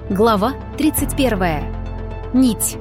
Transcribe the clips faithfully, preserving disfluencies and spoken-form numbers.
Глава тридцать первая. Нить.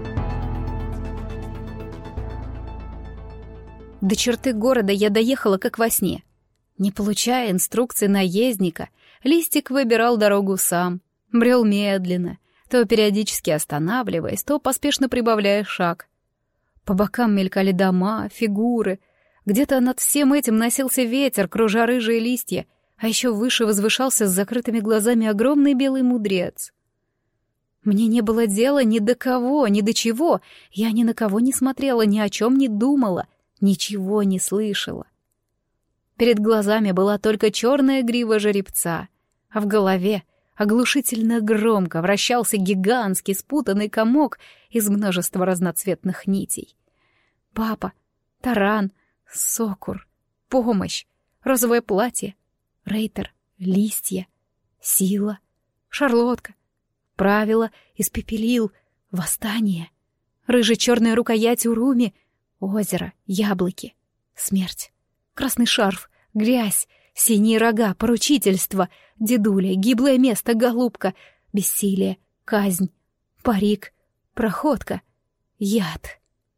До черты города я доехала как во сне. Не получая инструкций наездника, Листик выбирал дорогу сам, брел медленно, то периодически останавливаясь, то поспешно прибавляя шаг. По бокам мелькали дома, фигуры. Где-то над всем этим носился ветер, кружа рыжие листья, а еще выше возвышался с закрытыми глазами огромный белый мудрец. Мне не было дела ни до кого, ни до чего. Я ни на кого не смотрела, ни о чем не думала, ничего не слышала. Перед глазами была только черная грива жеребца, а в голове оглушительно громко вращался гигантский спутанный комок из множества разноцветных нитей. Папа, таран, сокур, помощь, розовое платье, рейтер, листья, сила, шарлотка, правила, испепелил, восстание, рыже-черная рукоять Уруми, озеро, яблоки, смерть, красный шарф, грязь, синие рога, поручительство, дедуля, гиблое место, голубка, бессилие, казнь, парик, проходка, яд.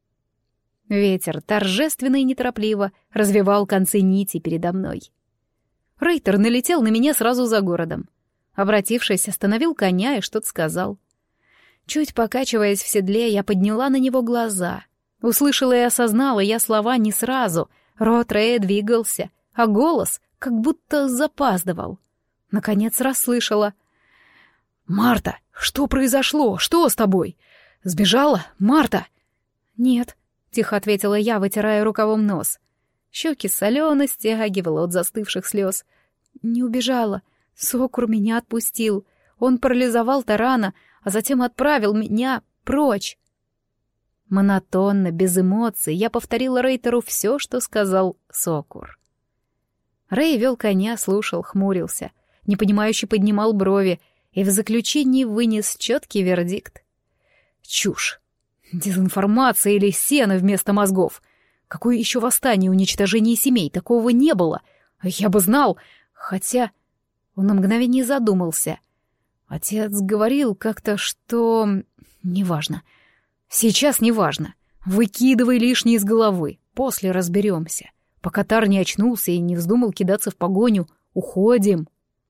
Ветер торжественно и неторопливо развивал концы нити передо мной. Рейтер налетел на меня сразу за городом. Обратившись, остановил коня и что-то сказал. Чуть покачиваясь в седле, я подняла на него глаза. Услышала и осознала я слова не сразу. Рот Рея двигался, а голос как будто запаздывал. Наконец расслышала. «Марта, что произошло? Что с тобой? Сбежала, Марта?» «Нет», — тихо ответила я, вытирая рукавом нос. Щеки солено стягивала от застывших слез. «Не убежала. Сокур меня отпустил. Он парализовал тарана, а затем отправил меня прочь». Монотонно, без эмоций, я повторила Рейтеру все, что сказал Сокур. Рей вел коня, слушал, хмурился, непонимающе поднимал брови и в заключении вынес четкий вердикт. «Чушь! Дезинформация или сено вместо мозгов! Какое еще восстание, уничтожение семей? Такого не было! Я бы знал, хотя...» Он на мгновение задумался. Отец говорил как-то, что... Неважно. Сейчас неважно. Выкидывай лишнее из головы. После разберемся. Пока Тар не очнулся и не вздумал кидаться в погоню, уходим.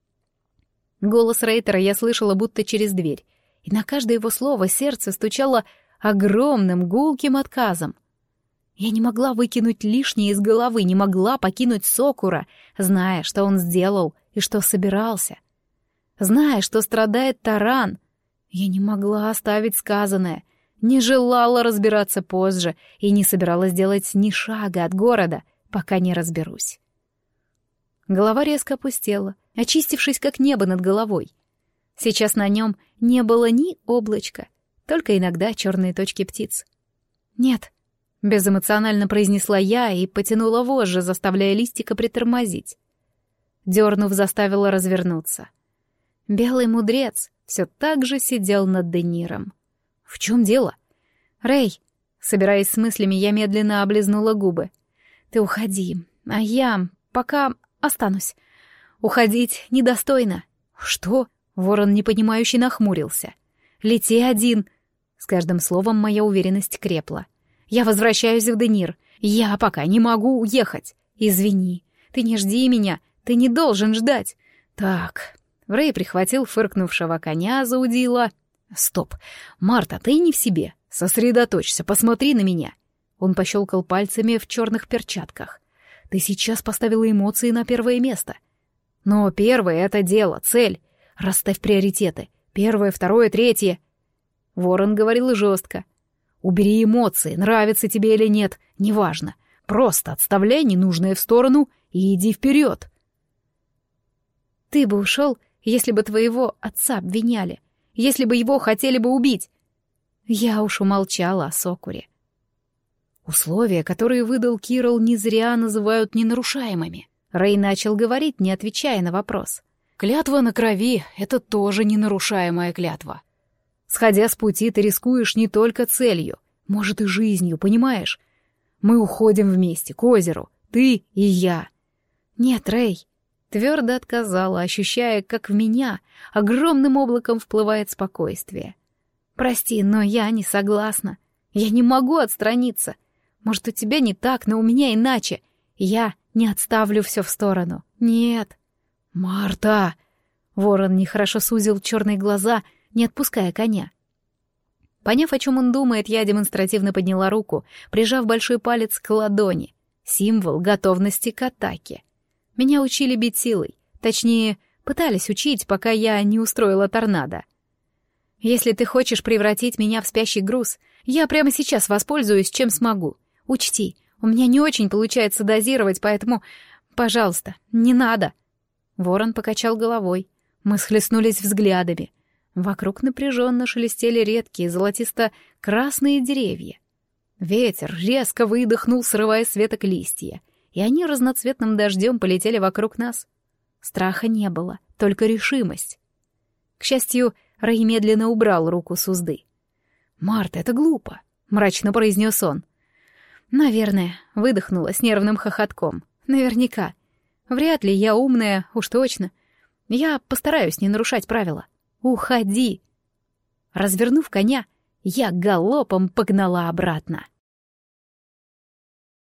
Голос Рейтера я слышала будто через дверь. И на каждое его слово сердце стучало огромным гулким отказом. Я не могла выкинуть лишнее из головы, не могла покинуть Сокура, зная, что он сделал и что собирался. Зная, что страдает таран, я не могла оставить сказанное, не желала разбираться позже и не собиралась делать ни шага от города, пока не разберусь. Голова резко опустела, очистившись как небо над головой. Сейчас на нем не было ни облачка, только иногда черные точки птиц. «Нет», — безэмоционально произнесла я и потянула вожжи, заставляя Листика притормозить. Дернув, заставила развернуться. Белый мудрец все так же сидел над Дениром. «В чем дело?» «Рей», собираясь с мыслями, я медленно облизнула губы. «Ты уходи, а я пока останусь. Уходить недостойно». «Что?» — ворон непонимающе нахмурился. «Лети один». С каждым словом моя уверенность крепла. «Я возвращаюсь в Денир. Я пока не могу уехать. Извини, ты не жди меня. Ты не должен ждать. Так...» Рей прихватил фыркнувшего коня за удила. «Стоп! Марта, ты не в себе. Сосредоточься, посмотри на меня». Он пощелкал пальцами в черных перчатках. «Ты сейчас поставила эмоции на первое место. Но первое — это дело, цель. Расставь приоритеты. Первое, второе, третье». Ворон говорил жестко. «Убери эмоции, нравится тебе или нет, неважно. Просто отставляй ненужное в сторону и иди вперед». «Ты бы ушел, если бы твоего отца обвиняли, если бы его хотели бы убить». Я уж умолчала о Сокуре. Условия, которые выдал Кирилл, не зря называют ненарушаемыми. Рей начал говорить, не отвечая на вопрос. «Клятва на крови — это тоже ненарушаемая клятва. Сходя с пути, ты рискуешь не только целью, может и жизнью, понимаешь? Мы уходим вместе, к озеру, ты и я». «Нет, Рей, Твердо отказала, ощущая, как в меня огромным облаком вплывает спокойствие. «Прости, но я не согласна. Я не могу отстраниться. Может, у тебя не так, но у меня иначе. Я не отставлю все в сторону. Нет». «Марта!» Ворон нехорошо сузил черные глаза, не отпуская коня. Поняв, о чем он думает, я демонстративно подняла руку, прижав большой палец к ладони. Символ готовности к атаке. Меня учили бить силой. Точнее, пытались учить, пока я не устроила торнадо. Если ты хочешь превратить меня в спящий груз, я прямо сейчас воспользуюсь, чем смогу. Учти, у меня не очень получается дозировать, поэтому, пожалуйста, не надо. Ворон покачал головой. Мы схлестнулись взглядами. Вокруг напряженно шелестели редкие золотисто-красные деревья. Ветер резко выдохнул, срывая с веток листья, и они разноцветным дождем полетели вокруг нас. Страха не было, только решимость. К счастью, Рэй медленно убрал руку с узды. «Марта, это глупо», — мрачно произнес он. «Наверное», — выдохнула с нервным хохотком. «Наверняка. Вряд ли я умная, уж точно. Я постараюсь не нарушать правила. Уходи!» Развернув коня, я галопом погнала обратно.